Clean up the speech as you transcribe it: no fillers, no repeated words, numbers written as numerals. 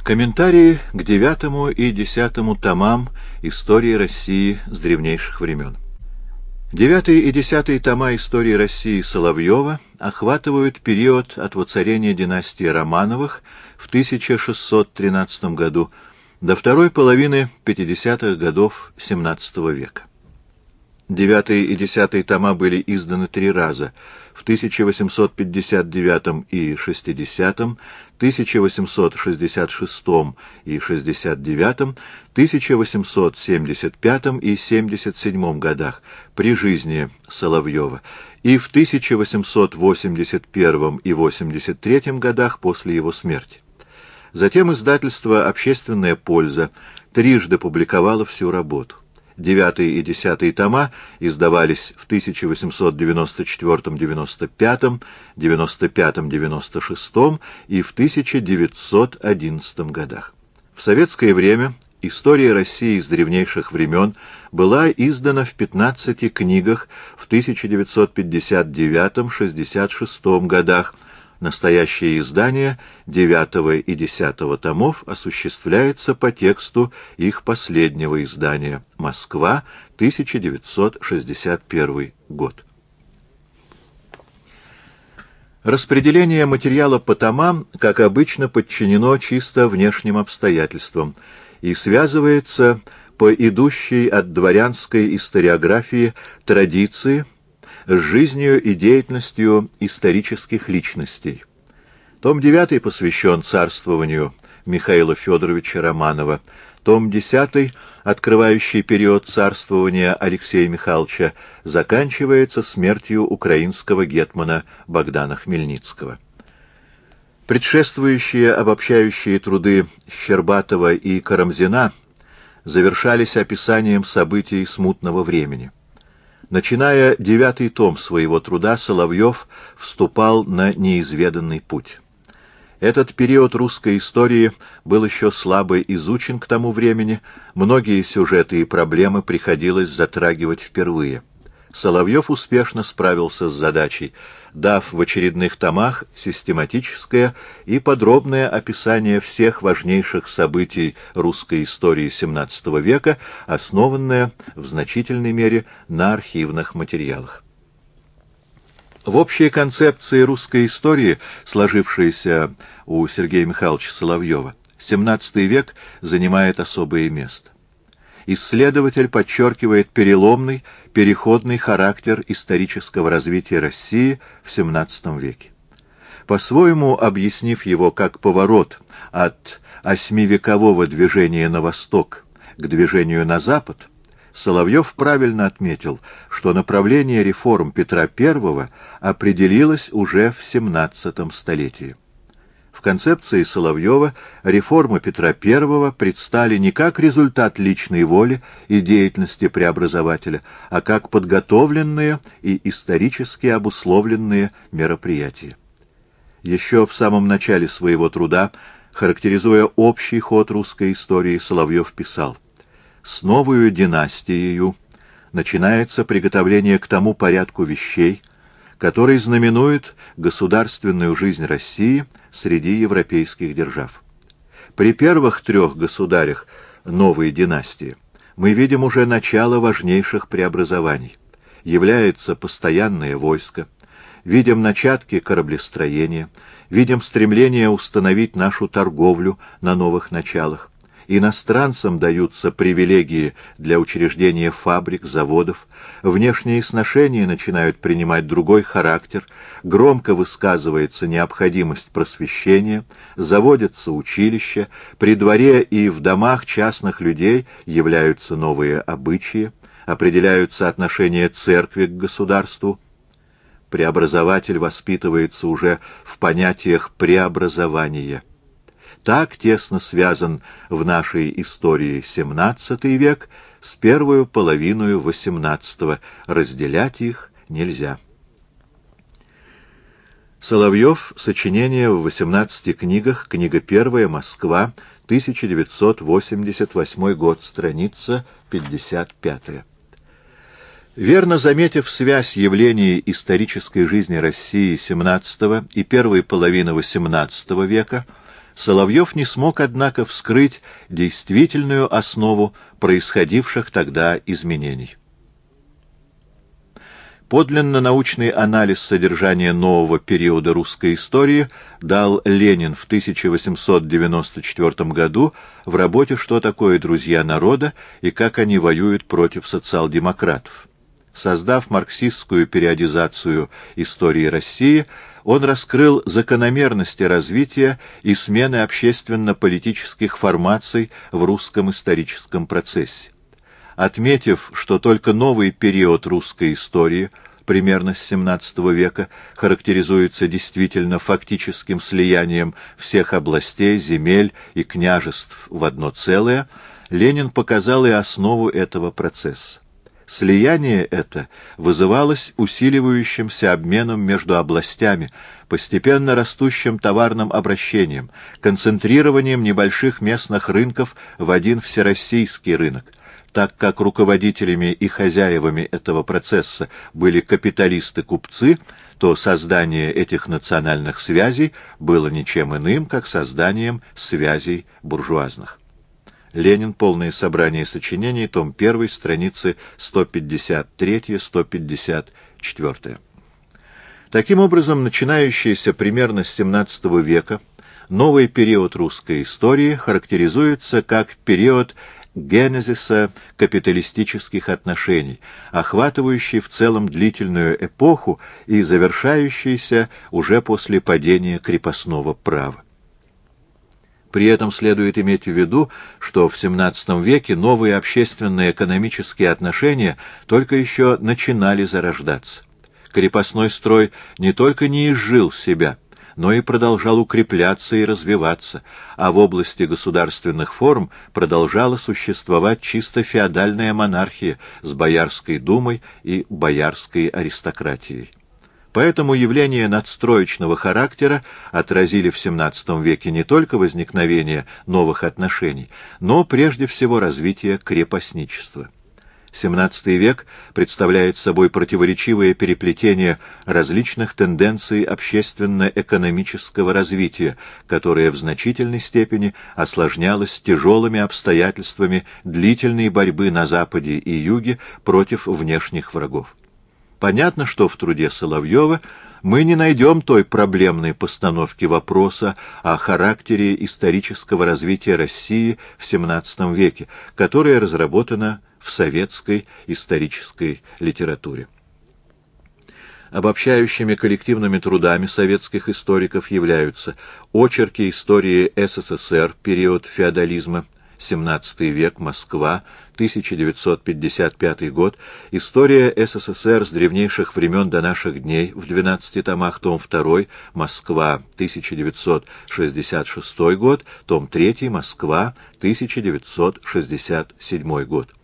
Комментарии к 9 и 10 томам истории России с древнейших времен. 9 и 10 тома истории России Соловьева охватывают период от воцарения династии Романовых в 1613 году до второй половины 50-х годов XVII века. 9 и 10 тома были изданы 3 раза — в 1859 и 60, 1866 и 69, 1875 и 77 годах при жизни Соловьева и в 1881 и 83 годах после его смерти. Затем издательство «Общественная польза» трижды публиковало всю работу. 9 и 10 тома издавались в 1894-95, 95-96 и в 1911 годах. В советское время история России с древнейших времен была издана в 15 книгах в 1959-66 годах. Настоящее издание 9 и 10 томов осуществляется по тексту их последнего издания «Москва, 1961 год». Распределение материала по томам, как обычно, подчинено чисто внешним обстоятельствам и связывается по идущей от дворянской историографии традиции с жизнью и деятельностью исторических личностей. Том 9 посвящен царствованию Михаила Федоровича Романова, том 10, открывающий период царствования Алексея Михайловича, заканчивается смертью украинского гетмана Богдана Хмельницкого. Предшествующие обобщающие труды Щербатова и Карамзина завершались описанием событий смутного времени. Начиная 9 том своего труда, Соловьев вступал на неизведанный путь. Этот период русской истории был еще слабо изучен к тому времени, многие сюжеты и проблемы приходилось затрагивать впервые. Соловьев успешно справился с задачей, дав в очередных томах систематическое и подробное описание всех важнейших событий русской истории XVII века, основанное в значительной мере на архивных материалах. В общей концепции русской истории, сложившейся у Сергея Михайловича Соловьева, XVII век занимает особое место. Исследователь подчеркивает переломный, переходный характер исторического развития России в XVII веке. По-своему объяснив его как поворот от осьмивекового движения на восток к движению на запад, Соловьев правильно отметил, что направление реформ Петра I определилось уже в XVII столетии. В концепции Соловьева реформы Петра I предстали не как результат личной воли и деятельности преобразователя, а как подготовленные и исторически обусловленные мероприятия. Еще в самом начале своего труда, характеризуя общий ход русской истории, Соловьев писал: «С новою династией начинается приготовление к тому порядку вещей, который знаменует государственную жизнь России среди европейских держав. При первых 3 государях новой династии мы видим уже начало важнейших преобразований. Является постоянное войско, видим начатки кораблестроения, видим стремление установить нашу торговлю на новых началах. Иностранцам даются привилегии для учреждения фабрик, заводов, внешние сношения начинают принимать другой характер, громко высказывается необходимость просвещения, заводятся училища, при дворе и в домах частных людей являются новые обычаи, определяются отношения церкви к государству. Преобразователь воспитывается уже в понятиях преобразования. Так тесно связан в нашей истории XVII век с первой половиной XVIII. Разделять их нельзя». Соловьев. Сочинение в 18 книгах. Книга 1. Москва. 1988 год. Страница 55. Верно заметив связь явлений исторической жизни России XVII и первой половины XVIII века Соловьев не смог, однако, вскрыть действительную основу происходивших тогда изменений. Подлинно научный анализ содержания нового периода русской истории дал Ленин в 1894 году в работе «Что такое друзья народа и как они воюют против социал-демократов». Создав марксистскую периодизацию истории России, он раскрыл закономерности развития и смены общественно-политических формаций в русском историческом процессе. Отметив, что только новый период русской истории, примерно с XVII века, характеризуется действительно фактическим слиянием всех областей, земель и княжеств в одно целое, Ленин показал и основу этого процесса. Слияние это вызывалось усиливающимся обменом между областями, постепенно растущим товарным обращением, концентрированием небольших местных рынков в один всероссийский рынок. Так как руководителями и хозяевами этого процесса были капиталисты-купцы, то создание этих национальных связей было ничем иным, как созданием связей буржуазных. Ленин. Полное собрание сочинений. Том 1. Страницы 153-154. Таким образом, начинающийся примерно с XVII века новый период русской истории характеризуется как период генезиса капиталистических отношений, охватывающий в целом длительную эпоху и завершающийся уже после падения крепостного права. При этом следует иметь в виду, что в XVII веке новые общественные экономические отношения только еще начинали зарождаться. Крепостной строй не только не изжил себя, но и продолжал укрепляться и развиваться, а в области государственных форм продолжала существовать чисто феодальная монархия с Боярской думой и боярской аристократией. Поэтому явления надстроечного характера отразили в XVII веке не только возникновение новых отношений, но прежде всего развитие крепостничества. XVII век представляет собой противоречивое переплетение различных тенденций общественно-экономического развития, которое в значительной степени осложнялось тяжелыми обстоятельствами длительной борьбы на Западе и Юге против внешних врагов. Понятно, что в труде Соловьева мы не найдем той проблемной постановки вопроса о характере исторического развития России в XVII веке, которая разработана в советской исторической литературе. Обобщающими коллективными трудами советских историков являются очерки истории СССР, период феодализма, XVII век, Москва, 1955 год, история СССР с древнейших времен до наших дней в 12 томах, том 2, Москва, 1966 год, том 3, Москва, 1967 год.